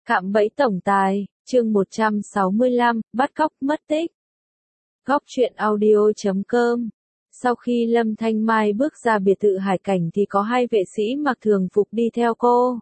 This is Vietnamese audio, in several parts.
Cạm bẫy tổng tài, chương 165, bắt cóc mất tích. Góc truyện audio.com. Sau khi Lâm Thanh Mai bước ra biệt thự Hải Cảnh thì có hai vệ sĩ mặc thường phục đi theo cô.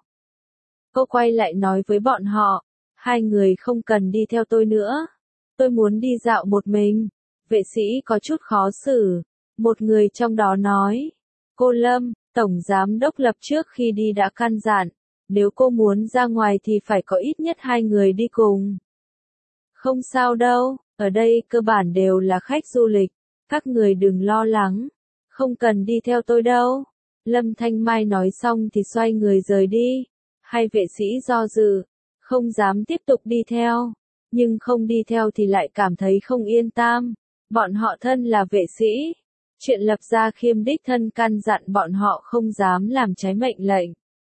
Cô quay lại nói với bọn họ, hai người không cần đi theo tôi nữa. Tôi muốn đi dạo một mình. Vệ sĩ có chút khó xử. Một người trong đó nói, cô Lâm, Tổng Giám đốc Lập trước khi đi đã căn dặn, nếu cô muốn ra ngoài thì phải có ít nhất hai người đi cùng. Không sao đâu, ở đây cơ bản đều là khách du lịch, các người đừng lo lắng, không cần đi theo tôi đâu. Lâm Thanh Mai nói xong thì xoay người rời đi, hai vệ sĩ do dự, không dám tiếp tục đi theo, nhưng không đi theo thì lại cảm thấy không yên tâm, bọn họ thân là vệ sĩ. Chuyện Lập Gia Khiêm đích thân căn dặn bọn họ không dám làm trái mệnh lệnh.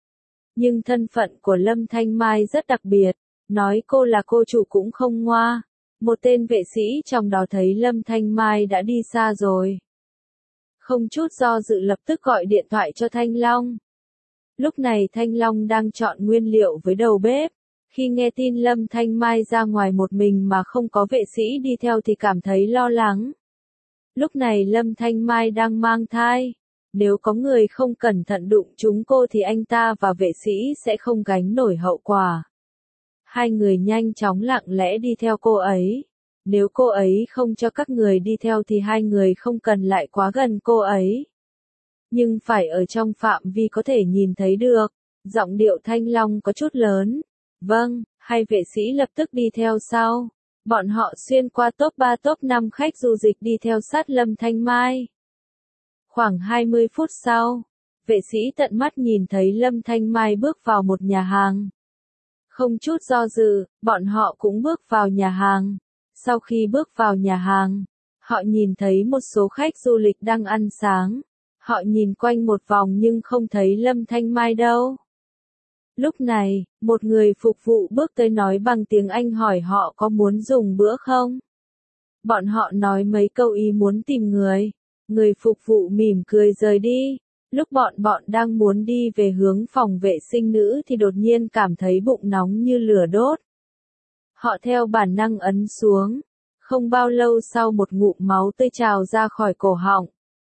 Nhưng thân phận của Lâm Thanh Mai rất đặc biệt, nói cô là cô chủ cũng không ngoa. Một tên vệ sĩ trong đó thấy Lâm Thanh Mai đã đi xa rồi. Không chút do dự lập tức gọi điện thoại cho Thanh Long. Lúc này Thanh Long đang chọn nguyên liệu với đầu bếp. Khi nghe tin Lâm Thanh Mai ra ngoài một mình mà không có vệ sĩ đi theo thì cảm thấy lo lắng. Lúc này Lâm Thanh Mai đang mang thai. Nếu có người không cẩn thận đụng trúng cô thì anh ta và vệ sĩ sẽ không gánh nổi hậu quả. Hai người nhanh chóng lặng lẽ đi theo cô ấy. Nếu cô ấy không cho các người đi theo thì hai người không cần lại quá gần cô ấy. Nhưng phải ở trong phạm vi có thể nhìn thấy được. Giọng điệu Thanh Long có chút lớn. Vâng, hai vệ sĩ lập tức đi theo sau. Bọn họ xuyên qua top 3 top 5 khách du lịch đi theo sát Lâm Thanh Mai. Khoảng 20 phút sau, vệ sĩ tận mắt nhìn thấy Lâm Thanh Mai bước vào một nhà hàng. Không chút do dự, bọn họ cũng bước vào nhà hàng. Sau khi bước vào nhà hàng, họ nhìn thấy một số khách du lịch đang ăn sáng. Họ nhìn quanh một vòng nhưng không thấy Lâm Thanh Mai đâu. Lúc này, một người phục vụ bước tới nói bằng tiếng Anh hỏi họ có muốn dùng bữa không. Bọn họ nói mấy câu ý muốn tìm người. Người phục vụ mỉm cười rời đi. Lúc bọn đang muốn đi về hướng phòng vệ sinh nữ thì đột nhiên cảm thấy bụng nóng như lửa đốt. Họ theo bản năng ấn xuống. Không bao lâu sau một ngụm máu tươi trào ra khỏi cổ họng.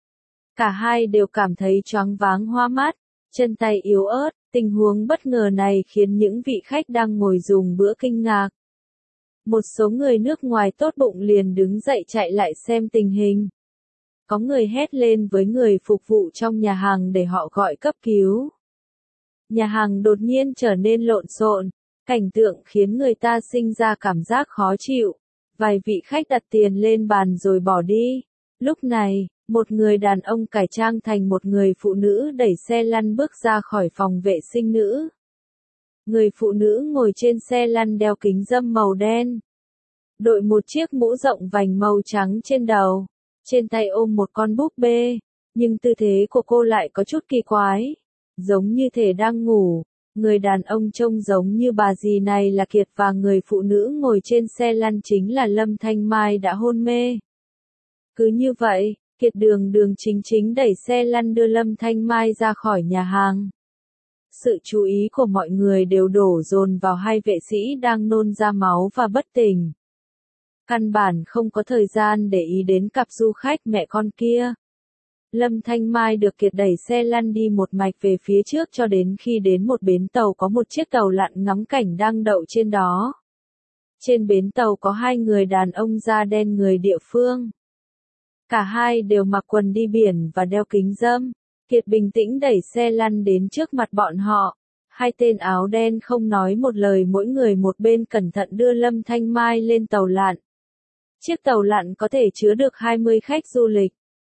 Cả hai đều cảm thấy choáng váng hoa mắt, chân tay yếu ớt. Tình huống bất ngờ này khiến những vị khách đang ngồi dùng bữa kinh ngạc. Một số người nước ngoài tốt bụng liền đứng dậy chạy lại xem tình hình. Có người hét lên với người phục vụ trong nhà hàng để họ gọi cấp cứu. Nhà hàng đột nhiên trở nên lộn xộn, cảnh tượng khiến người ta sinh ra cảm giác khó chịu. Vài vị khách đặt tiền lên bàn rồi bỏ đi. Lúc này, một người đàn ông cải trang thành một người phụ nữ đẩy xe lăn bước ra khỏi phòng vệ sinh nữ. Người phụ nữ ngồi trên xe lăn đeo kính râm màu đen. Đội một chiếc mũ rộng vành màu trắng trên đầu. Trên tay ôm một con búp bê, nhưng tư thế của cô lại có chút kỳ quái, giống như thể đang ngủ. Người đàn ông trông giống như bà dì này là Kiệt và người phụ nữ ngồi trên xe lăn chính là Lâm Thanh Mai đã hôn mê. Cứ như vậy, Kiệt đường chính đẩy xe lăn đưa Lâm Thanh Mai ra khỏi nhà hàng. Sự chú ý của mọi người đều đổ dồn vào hai vệ sĩ đang nôn ra máu và bất tỉnh. Căn bản không có thời gian để ý đến cặp du khách mẹ con kia. Lâm Thanh Mai được Kiệt đẩy xe lăn đi một mạch về phía trước cho đến khi đến một bến tàu có một chiếc tàu lặn ngắm cảnh đang đậu trên đó. Trên bến tàu có hai người đàn ông da đen người địa phương. Cả hai đều mặc quần đi biển và đeo kính râm. Kiệt bình tĩnh đẩy xe lăn đến trước mặt bọn họ. Hai tên áo đen không nói một lời mỗi người một bên cẩn thận đưa Lâm Thanh Mai lên tàu lặn. Chiếc tàu lặn có thể chứa được 20 khách du lịch.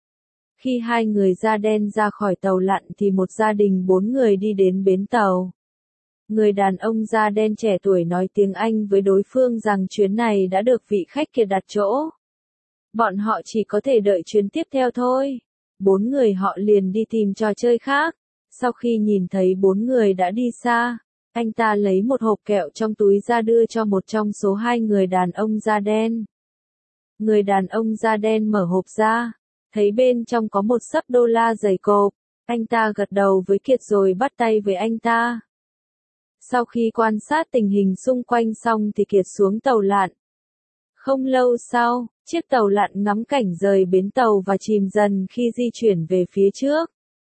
Khi hai người da đen ra khỏi tàu lặn thì một gia đình 4 người đi đến bến tàu. Người đàn ông da đen trẻ tuổi nói tiếng Anh với đối phương rằng chuyến này đã được vị khách kia đặt chỗ. Bọn họ chỉ có thể đợi chuyến tiếp theo thôi. 4 người họ liền đi tìm trò chơi khác. Sau khi nhìn thấy 4 người đã đi xa, anh ta lấy một hộp kẹo trong túi ra đưa cho một trong số hai người đàn ông da đen. Người đàn ông da đen mở hộp ra, thấy bên trong có một xấp đô la dày cộp, anh ta gật đầu với Kiệt rồi bắt tay với anh ta. Sau khi quan sát tình hình xung quanh xong thì Kiệt xuống tàu lặn. Không lâu sau, chiếc tàu lặn ngắm cảnh rời bến tàu và chìm dần khi di chuyển về phía trước.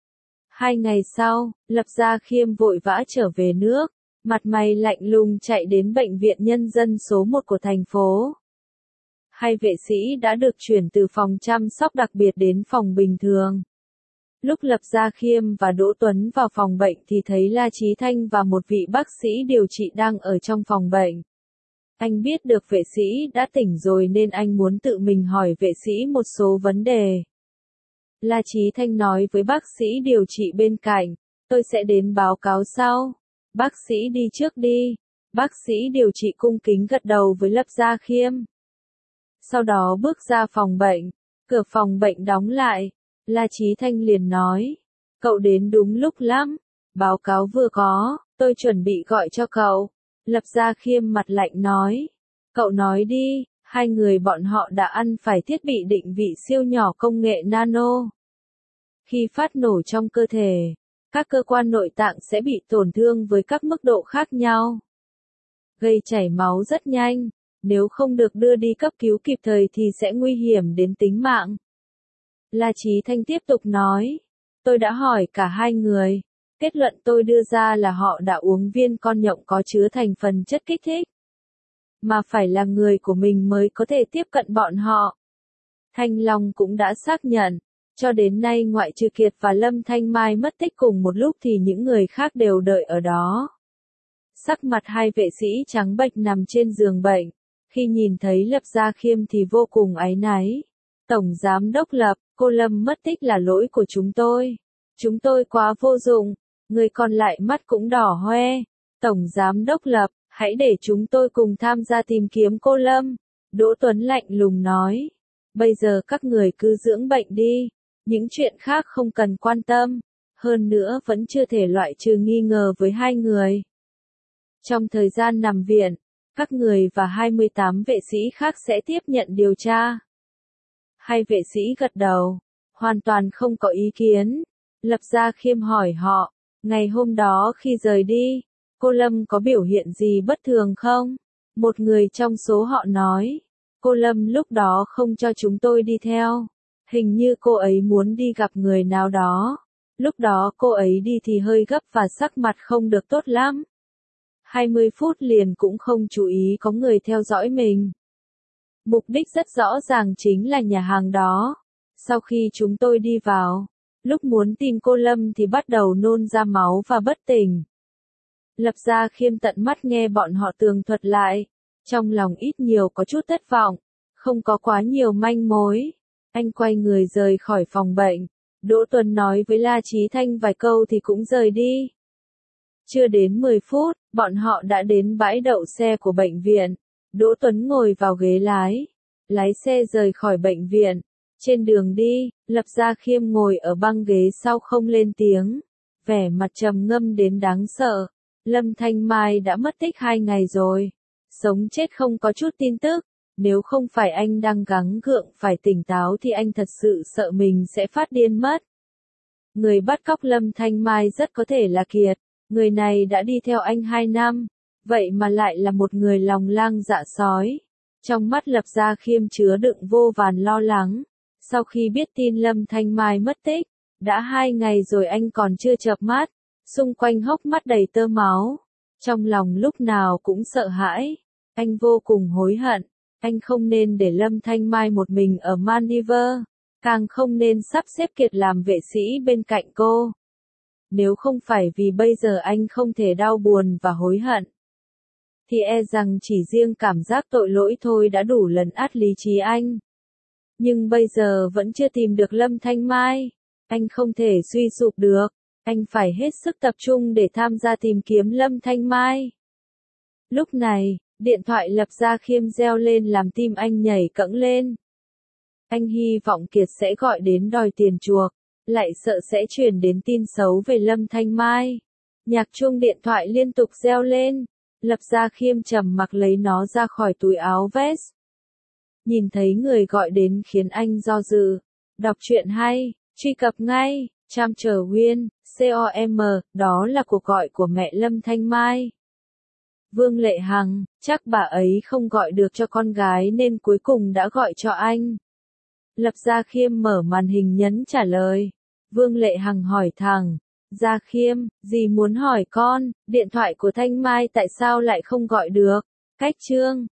2 ngày sau, Lập Gia Khiêm vội vã trở về nước, mặt mày lạnh lùng chạy đến bệnh viện nhân dân số 1 của thành phố. 2 vệ sĩ đã được chuyển từ phòng chăm sóc đặc biệt đến phòng bình thường. Lúc Lập Gia Khiêm và Đỗ Tuấn vào phòng bệnh thì thấy La Chí Thanh và một vị bác sĩ điều trị đang ở trong phòng bệnh. Anh biết được vệ sĩ đã tỉnh rồi nên anh muốn tự mình hỏi vệ sĩ một số vấn đề. La Chí Thanh nói với bác sĩ điều trị bên cạnh, tôi sẽ đến báo cáo sau. Bác sĩ đi trước đi. Bác sĩ điều trị cung kính gật đầu với Lập Gia Khiêm. Sau đó bước ra phòng bệnh, cửa phòng bệnh đóng lại. La Chí Thanh liền nói, cậu đến đúng lúc lắm, báo cáo vừa có, tôi chuẩn bị gọi cho cậu. Lập Gia Khiêm mặt lạnh nói, cậu nói đi. 2 người bọn họ đã ăn phải thiết bị định vị siêu nhỏ công nghệ nano. Khi phát nổ trong cơ thể, các cơ quan nội tạng sẽ bị tổn thương với các mức độ khác nhau. Gây chảy máu rất nhanh, nếu không được đưa đi cấp cứu kịp thời thì sẽ nguy hiểm đến tính mạng. La Chí Thanh tiếp tục nói, tôi đã hỏi cả 2 người, kết luận tôi đưa ra là họ đã uống viên con nhộng có chứa thành phần chất kích thích. Mà phải là người của mình mới có thể tiếp cận bọn họ. Thanh Long cũng đã xác nhận, cho đến nay ngoại trừ Kiệt và Lâm Thanh Mai mất tích cùng một lúc thì những người khác đều đợi ở đó. Sắc mặt 2 vệ sĩ trắng bệch nằm trên giường bệnh, khi nhìn thấy Lập Gia Khiêm thì vô cùng áy náy. Tổng Giám đốc Lập, cô Lâm mất tích là lỗi của chúng tôi. Chúng tôi quá vô dụng, người còn lại mắt cũng đỏ hoe. Tổng Giám đốc Lập, hãy để chúng tôi cùng tham gia tìm kiếm cô Lâm. Đỗ Tuấn lạnh lùng nói, bây giờ các người cứ dưỡng bệnh đi, những chuyện khác không cần quan tâm. Hơn nữa vẫn chưa thể loại trừ nghi ngờ với 2 người. Trong thời gian nằm viện, các người và 28 vệ sĩ khác sẽ tiếp nhận điều tra. 2 vệ sĩ gật đầu, hoàn toàn không có ý kiến. Lập Gia Khiêm hỏi họ, ngày hôm đó khi rời đi, cô Lâm có biểu hiện gì bất thường không? Một người trong số họ nói, cô Lâm lúc đó không cho chúng tôi đi theo. Hình như cô ấy muốn đi gặp người nào đó. Lúc đó cô ấy đi thì hơi gấp và sắc mặt không được tốt lắm. 20 phút liền cũng không chú ý có người theo dõi mình. Mục đích rất rõ ràng chính là nhà hàng đó. Sau khi chúng tôi đi vào, lúc muốn tìm cô Lâm thì bắt đầu nôn ra máu và bất tỉnh. Lập Gia Khiêm tận mắt nghe bọn họ tường thuật lại, trong lòng ít nhiều có chút thất vọng, không có quá nhiều manh mối. Anh quay người rời khỏi phòng bệnh. Đỗ Tuấn nói với La Chí Thanh vài câu thì cũng rời đi. Chưa đến 10 phút, bọn họ đã đến bãi đậu xe của bệnh viện. Đỗ Tuấn ngồi vào ghế lái xe rời khỏi bệnh viện. Trên đường đi, Lập Gia Khiêm ngồi ở băng ghế sau không lên tiếng, vẻ mặt trầm ngâm đến đáng sợ. Lâm Thanh Mai đã mất tích 2 ngày rồi, sống chết không có chút tin tức. Nếu không phải anh đang gắng gượng phải tỉnh táo thì anh thật sự sợ mình sẽ phát điên mất. Người bắt cóc Lâm Thanh Mai rất có thể là Kiệt. Người này đã đi theo anh 2 năm, vậy mà lại là một người lòng lang dạ sói. Trong mắt Lập Gia Khiêm chứa đựng vô vàn lo lắng. Sau khi biết tin Lâm Thanh Mai mất tích, đã 2 ngày rồi anh còn chưa chợp mắt, xung quanh hốc mắt đầy tơ máu. Trong lòng lúc nào cũng sợ hãi, anh vô cùng hối hận. Anh không nên để Lâm Thanh Mai một mình ở Maldives, càng không nên sắp xếp Kiệt làm vệ sĩ bên cạnh cô. Nếu không phải vì bây giờ anh không thể đau buồn và hối hận, thì e rằng chỉ riêng cảm giác tội lỗi thôi đã đủ lấn át lý trí anh. Nhưng bây giờ vẫn chưa tìm được Lâm Thanh Mai, anh không thể suy sụp được, anh phải hết sức tập trung để tham gia tìm kiếm Lâm Thanh Mai. Lúc này, điện thoại Lập Gia Khiêm reo lên làm tim anh nhảy cẫng lên. Anh hy vọng Kiệt sẽ gọi đến đòi tiền chuộc, lại sợ sẽ truyền đến tin xấu về Lâm Thanh Mai. Nhạc chuông điện thoại liên tục reo lên, Lập Gia Khiêm trầm mặc lấy nó ra khỏi túi áo vest. Nhìn thấy người gọi đến khiến anh do dự. Đọc truyện hay, truy cập ngay, Cham Trở Nguyên, COM, đó là cuộc gọi của mẹ Lâm Thanh Mai. Vương Lệ Hằng, chắc bà ấy không gọi được cho con gái nên cuối cùng đã gọi cho anh. Lập Gia Khiêm mở màn hình nhấn trả lời. Vương Lệ Hằng hỏi thẳng, Gia Khiêm, dì muốn hỏi con, điện thoại của Thanh Mai tại sao lại không gọi được? Cách chương